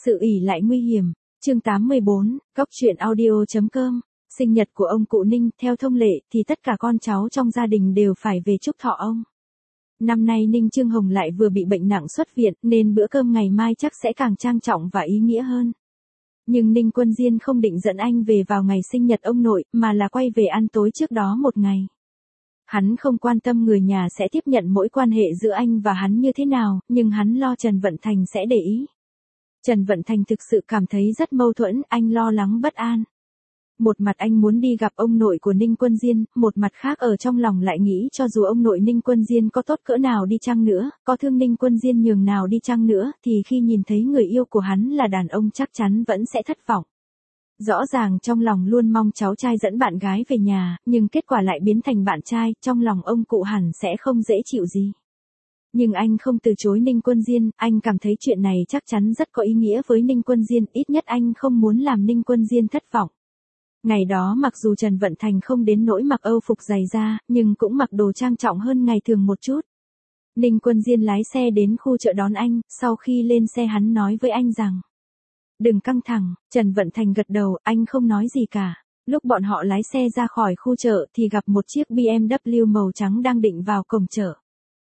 Sự ỷ lại nguy hiểm. Chương 84, Góc truyện audio.com. Sinh nhật của ông cụ Ninh, theo thông lệ thì tất cả con cháu trong gia đình đều phải về chúc thọ ông. Năm nay Ninh Chương Hồng lại vừa bị bệnh nặng xuất viện, nên bữa cơm ngày mai chắc sẽ càng trang trọng và ý nghĩa hơn. Nhưng Ninh Quân Diên không định dẫn anh về vào ngày sinh nhật ông nội, mà là quay về ăn tối trước đó một ngày. Hắn không quan tâm người nhà sẽ tiếp nhận mỗi quan hệ giữa anh và hắn như thế nào, nhưng hắn lo Trần Vận Thành sẽ để ý. Trần Vận Thành thực sự cảm thấy rất mâu thuẫn, anh lo lắng bất an. Một mặt anh muốn đi gặp ông nội của Ninh Quân Diên, một mặt khác ở trong lòng lại nghĩ cho dù ông nội Ninh Quân Diên có tốt cỡ nào đi chăng nữa, có thương Ninh Quân Diên nhường nào đi chăng nữa, thì khi nhìn thấy người yêu của hắn là đàn ông chắc chắn vẫn sẽ thất vọng. Rõ ràng trong lòng luôn mong cháu trai dẫn bạn gái về nhà, nhưng kết quả lại biến thành bạn trai, trong lòng ông cụ hẳn sẽ không dễ chịu gì. Nhưng anh không từ chối Ninh Quân Diên, anh cảm thấy chuyện này chắc chắn rất có ý nghĩa với Ninh Quân Diên, ít nhất anh không muốn làm Ninh Quân Diên thất vọng. Ngày đó mặc dù Trần Vận Thành không đến nỗi mặc âu phục dày da, nhưng cũng mặc đồ trang trọng hơn ngày thường một chút. Ninh Quân Diên lái xe đến khu chợ đón anh, sau khi lên xe hắn nói với anh rằng: "Đừng căng thẳng." Trần Vận Thành gật đầu, anh không nói gì cả. Lúc bọn họ lái xe ra khỏi khu chợ thì gặp một chiếc BMW màu trắng đang định vào cổng chợ.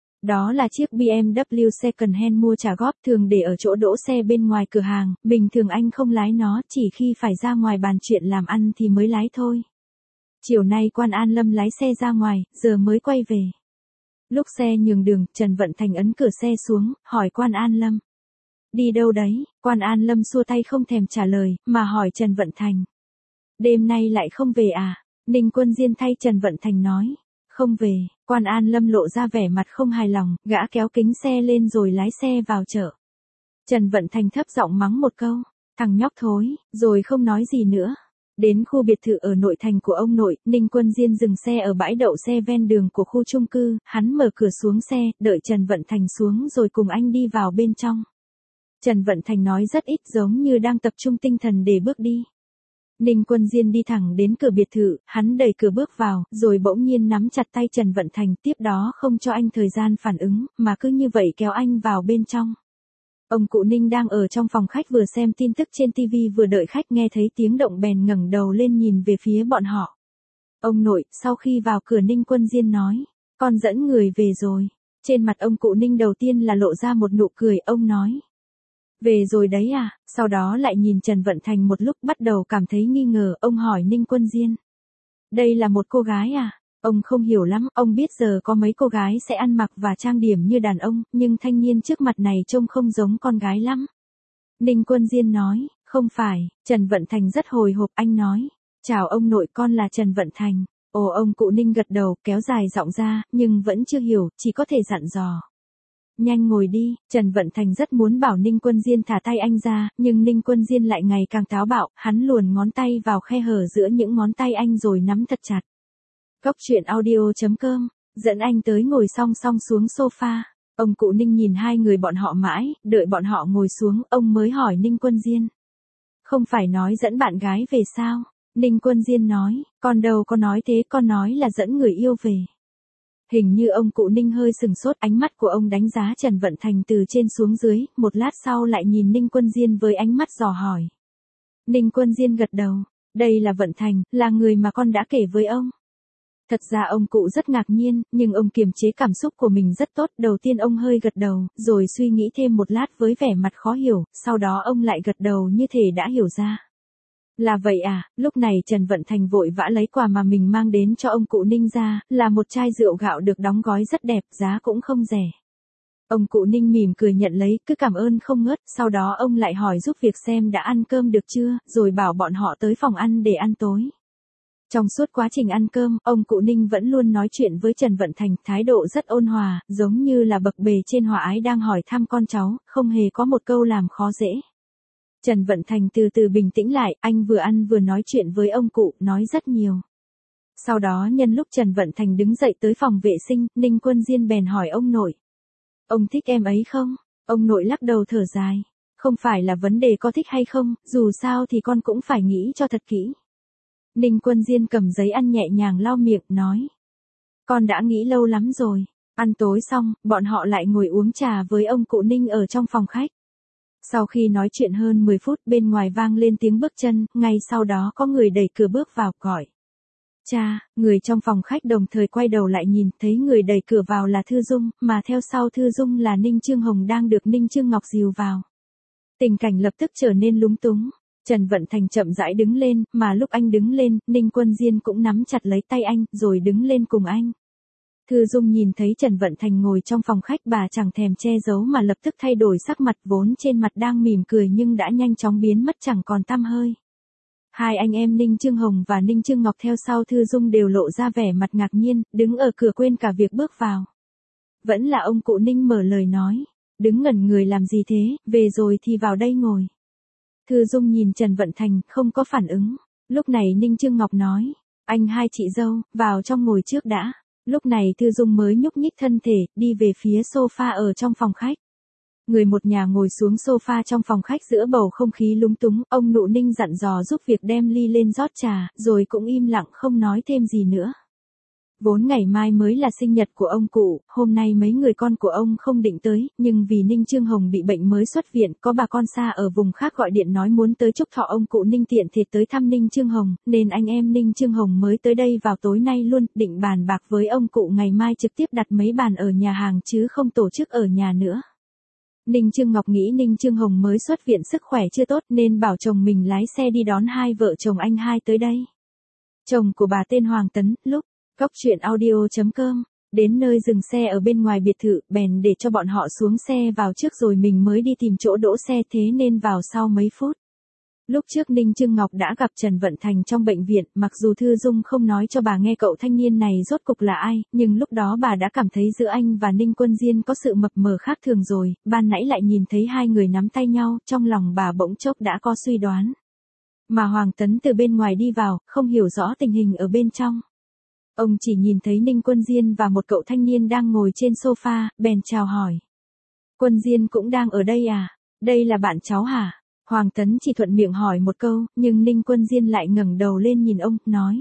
Đó là chiếc BMW second hand mua trả góp, thường để ở chỗ đỗ xe bên ngoài cửa hàng, bình thường anh không lái nó, chỉ khi phải ra ngoài bàn chuyện làm ăn thì mới lái thôi. Chiều nay Quan An Lâm lái xe ra ngoài, giờ mới quay về. Lúc xe nhường đường, Trần Vận Thành ấn cửa xe xuống, hỏi Quan An Lâm: "Đi đâu đấy?" Quan An Lâm xua tay không thèm trả lời, mà hỏi Trần Vận Thành: "Đêm nay lại không về à?" Ninh Quân Diên thay Trần Vận Thành nói: "Không về." Quan An Lâm lộ ra vẻ mặt không hài lòng, gã kéo kính xe lên rồi lái xe vào chợ. Trần Vận Thành thấp giọng mắng một câu: "Thằng nhóc thối", rồi không nói gì nữa. Đến khu biệt thự ở nội thành của ông nội, Ninh Quân Diên dừng xe ở bãi đậu xe ven đường của khu chung cư, hắn mở cửa xuống xe, đợi Trần Vận Thành xuống rồi cùng anh đi vào bên trong. Trần Vận Thành nói rất ít, giống như đang tập trung tinh thần để bước đi. Ninh Quân Diên đi thẳng đến cửa biệt thự, hắn đẩy cửa bước vào, rồi bỗng nhiên nắm chặt tay Trần Vận Thành, tiếp đó không cho anh thời gian phản ứng, mà cứ như vậy kéo anh vào bên trong. Ông cụ Ninh đang ở trong phòng khách vừa xem tin tức trên TV vừa đợi khách, nghe thấy tiếng động bèn ngẩng đầu lên nhìn về phía bọn họ. "Ông nội." Sau khi vào cửa Ninh Quân Diên nói: "Con dẫn người về rồi." Trên mặt ông cụ Ninh đầu tiên là lộ ra một nụ cười, ông nói: "Về rồi đấy à?" Sau đó lại nhìn Trần Vận Thành một lúc, bắt đầu cảm thấy nghi ngờ, ông hỏi Ninh Quân Diên: "Đây là một cô gái à?" Ông không hiểu lắm, ông biết giờ có mấy cô gái sẽ ăn mặc và trang điểm như đàn ông, nhưng thanh niên trước mặt này trông không giống con gái lắm. Ninh Quân Diên nói: "Không phải." Trần Vận Thành rất hồi hộp, anh nói: "Chào ông nội, con là Trần Vận Thành." Ồ, ông cụ Ninh gật đầu, kéo dài giọng ra, nhưng vẫn chưa hiểu, chỉ có thể dặn dò: "Nhanh ngồi đi." Trần Vận Thành rất muốn bảo Ninh Quân Diên thả tay anh ra, nhưng Ninh Quân Diên lại ngày càng táo bạo, hắn luồn ngón tay vào khe hở giữa những ngón tay anh rồi nắm thật chặt. Góc truyện audio.com, dẫn anh tới ngồi song song xuống sofa. Ông cụ Ninh nhìn hai người bọn họ mãi, đợi bọn họ ngồi xuống, ông mới hỏi Ninh Quân Diên: "Không phải nói dẫn bạn gái về sao?" Ninh Quân Diên nói: "Con đâu có nói thế, con nói là dẫn người yêu về." Hình như ông cụ Ninh hơi sừng sốt, ánh mắt của ông đánh giá Trần Vận Thành từ trên xuống dưới, một lát sau lại nhìn Ninh Quân Diên với ánh mắt dò hỏi. Ninh Quân Diên gật đầu: "Đây là Vận Thành, là người mà con đã kể với ông." Thật ra ông cụ rất ngạc nhiên, nhưng ông kiềm chế cảm xúc của mình rất tốt, đầu tiên ông hơi gật đầu, rồi suy nghĩ thêm một lát với vẻ mặt khó hiểu, sau đó ông lại gật đầu như thể đã hiểu ra. "Là vậy à?" Lúc này Trần Vận Thành vội vã lấy quà mà mình mang đến cho ông cụ Ninh ra, là một chai rượu gạo được đóng gói rất đẹp, giá cũng không rẻ. Ông cụ Ninh mỉm cười nhận lấy, cứ cảm ơn không ngớt, sau đó ông lại hỏi giúp việc xem đã ăn cơm được chưa, rồi bảo bọn họ tới phòng ăn để ăn tối. Trong suốt quá trình ăn cơm, ông cụ Ninh vẫn luôn nói chuyện với Trần Vận Thành, thái độ rất ôn hòa, giống như là bậc bề trên hòa ái đang hỏi thăm con cháu, không hề có một câu làm khó dễ. Trần Vận Thành từ từ bình tĩnh lại, anh vừa ăn vừa nói chuyện với ông cụ, nói rất nhiều. Sau đó nhân lúc Trần Vận Thành đứng dậy tới phòng vệ sinh, Ninh Quân Diên bèn hỏi ông nội: "Ông thích em ấy không?" Ông nội lắc đầu thở dài: "Không phải là vấn đề có thích hay không, dù sao thì con cũng phải nghĩ cho thật kỹ." Ninh Quân Diên cầm giấy ăn nhẹ nhàng lau miệng, nói: "Con đã nghĩ lâu lắm rồi." Ăn tối xong, bọn họ lại ngồi uống trà với ông cụ Ninh ở trong phòng khách. Sau khi nói chuyện hơn 10 phút bên ngoài vang lên tiếng bước chân, ngay sau đó có người đẩy cửa bước vào gọi. Cha, người trong phòng khách đồng thời quay đầu lại nhìn thấy người đẩy cửa vào là Thư Dung, mà theo sau Thư Dung là Ninh Chương Hồng đang được Ninh Chương Ngọc dìu vào. Tình cảnh lập tức trở nên lúng túng. Trần Vận Thành chậm rãi đứng lên, mà lúc anh đứng lên, Ninh Quân Diên cũng nắm chặt lấy tay anh, rồi đứng lên cùng anh. Thư Dung nhìn thấy Trần Vận Thành ngồi trong phòng khách, bà chẳng thèm che giấu mà lập tức thay đổi sắc mặt, vốn trên mặt đang mỉm cười nhưng đã nhanh chóng biến mất chẳng còn tăm hơi. Hai anh em Ninh Chương Hồng và Ninh Chương Ngọc theo sau Thư Dung đều lộ ra vẻ mặt ngạc nhiên, đứng ở cửa quên cả việc bước vào. Vẫn là ông cụ Ninh mở lời nói, đứng ngẩn người làm gì thế, về rồi thì vào đây ngồi. Thư Dung nhìn Trần Vận Thành, không có phản ứng. Lúc này Ninh Chương Ngọc nói, anh hai chị dâu, vào trong ngồi trước đã. Lúc này Thư Dung mới nhúc nhích thân thể, đi về phía sofa ở trong phòng khách. Người một nhà ngồi xuống sofa trong phòng khách giữa bầu không khí lúng túng, ông Nụ Ninh dặn dò giúp việc đem ly lên rót trà, rồi cũng im lặng không nói thêm gì nữa. Vốn ngày mai mới là sinh nhật của ông cụ, hôm nay mấy người con của ông không định tới, nhưng vì Ninh Chương Hồng bị bệnh mới xuất viện, có bà con xa ở vùng khác gọi điện nói muốn tới chúc thọ ông cụ Ninh tiện thể tới thăm Ninh Chương Hồng, nên anh em Ninh Chương Hồng mới tới đây vào tối nay luôn, định bàn bạc với ông cụ ngày mai trực tiếp đặt mấy bàn ở nhà hàng chứ không tổ chức ở nhà nữa. Ninh Chương Ngọc nghĩ Ninh Chương Hồng mới xuất viện sức khỏe chưa tốt nên bảo chồng mình lái xe đi đón hai vợ chồng anh hai tới đây. Chồng của bà tên Hoàng Tấn, lúc Cóc Truyện Audio.com, đến nơi dừng xe ở bên ngoài biệt thự, bèn để cho bọn họ xuống xe vào trước rồi mình mới đi tìm chỗ đỗ xe, thế nên vào sau mấy phút. Lúc trước Ninh Chương Ngọc đã gặp Trần Vận Thành trong bệnh viện, mặc dù Thư Dung không nói cho bà nghe cậu thanh niên này rốt cục là ai, nhưng lúc đó bà đã cảm thấy giữa anh và Ninh Quân Diên có sự mập mờ khác thường rồi, ban nãy lại nhìn thấy hai người nắm tay nhau, trong lòng bà bỗng chốc đã có suy đoán. Mà Hoàng Tấn từ bên ngoài đi vào, không hiểu rõ tình hình ở bên trong. Ông chỉ nhìn thấy Ninh Quân Diên và một cậu thanh niên đang ngồi trên sofa, bèn chào hỏi. Quân Diên cũng đang ở đây à? Đây là bạn cháu hả? Hoàng Tấn chỉ thuận miệng hỏi một câu, nhưng Ninh Quân Diên lại ngẩng đầu lên nhìn ông, nói.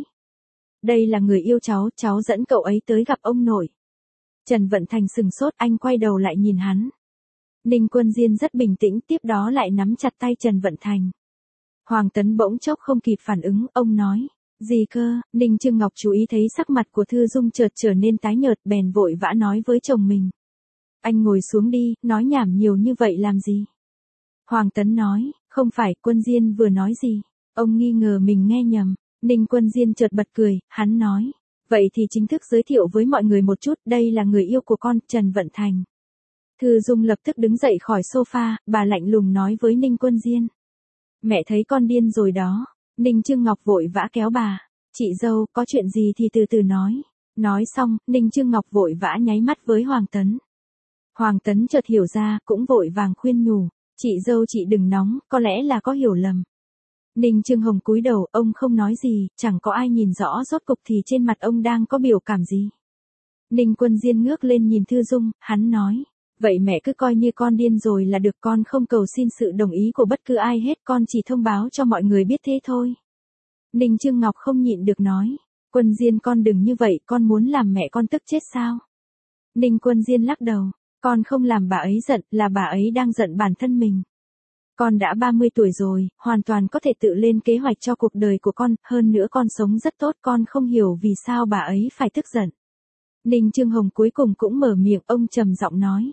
Đây là người yêu cháu dẫn cậu ấy tới gặp ông nội. Trần Vận Thành sừng sốt, anh quay đầu lại nhìn hắn. Ninh Quân Diên rất bình tĩnh, tiếp đó lại nắm chặt tay Trần Vận Thành. Hoàng Tấn bỗng chốc không kịp phản ứng, ông nói. Gì cơ? Ninh Chương Ngọc chú ý thấy sắc mặt của Thư Dung chợt trở nên tái nhợt, bèn vội vã nói với chồng mình. Anh ngồi xuống đi, nói nhảm nhiều như vậy làm gì? Hoàng Tấn nói, không phải, Quân Diên vừa nói gì? Ông nghi ngờ mình nghe nhầm. Ninh Quân Diên chợt bật cười, hắn nói. Vậy thì chính thức giới thiệu với mọi người một chút, đây là người yêu của con, Trần Vận Thành. Thư Dung lập tức đứng dậy khỏi sofa, bà lạnh lùng nói với Ninh Quân Diên. Mẹ thấy con điên rồi đó. Ninh Chương Ngọc vội vã kéo bà. Chị dâu, có chuyện gì thì từ từ nói. Nói xong, Ninh Chương Ngọc vội vã nháy mắt với Hoàng Tấn. Hoàng Tấn chợt hiểu ra, cũng vội vàng khuyên nhủ. Chị dâu chị đừng nóng, có lẽ là có hiểu lầm. Ninh Chương Hồng cúi đầu, ông không nói gì, chẳng có ai nhìn rõ rốt cục thì trên mặt ông đang có biểu cảm gì. Ninh Quân Diên ngước lên nhìn Thư Dung, hắn nói. Vậy mẹ cứ coi như con điên rồi là được, con không cầu xin sự đồng ý của bất cứ ai hết, con chỉ thông báo cho mọi người biết thế thôi. Ninh Chương Ngọc không nhịn được nói. Quân Diên con đừng như vậy, con muốn làm mẹ con tức chết sao? Ninh Quân Diên lắc đầu. Con không làm bà ấy giận, là bà ấy đang giận bản thân mình. Con đã 30 tuổi rồi, hoàn toàn có thể tự lên kế hoạch cho cuộc đời của con, hơn nữa con sống rất tốt, con không hiểu vì sao bà ấy phải tức giận. Ninh Chương Hồng cuối cùng cũng mở miệng, ông trầm giọng nói.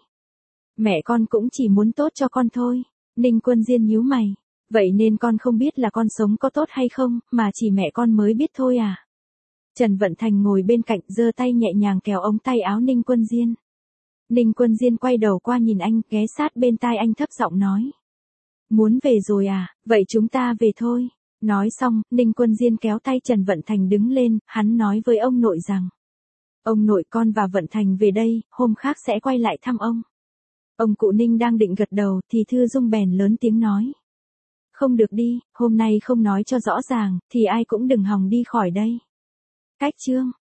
Mẹ con cũng chỉ muốn tốt cho con thôi. Ninh Quân Diên nhíu mày. Vậy nên con không biết là con sống có tốt hay không, mà chỉ mẹ con mới biết thôi à? Trần Vận Thành ngồi bên cạnh, giơ tay nhẹ nhàng kéo ống tay áo Ninh Quân Diên. Ninh Quân Diên quay đầu qua nhìn anh, ghé sát bên tai anh thấp giọng nói. Muốn về rồi à, vậy chúng ta về thôi. Nói xong, Ninh Quân Diên kéo tay Trần Vận Thành đứng lên, hắn nói với ông nội rằng. Ông nội, con và Vận Thành về đây, hôm khác sẽ quay lại thăm ông. Ông cụ Ninh đang định gật đầu thì Thư Dung bèn lớn tiếng nói. Không được đi, hôm nay không nói cho rõ ràng, thì ai cũng đừng hòng đi khỏi đây. Cách chương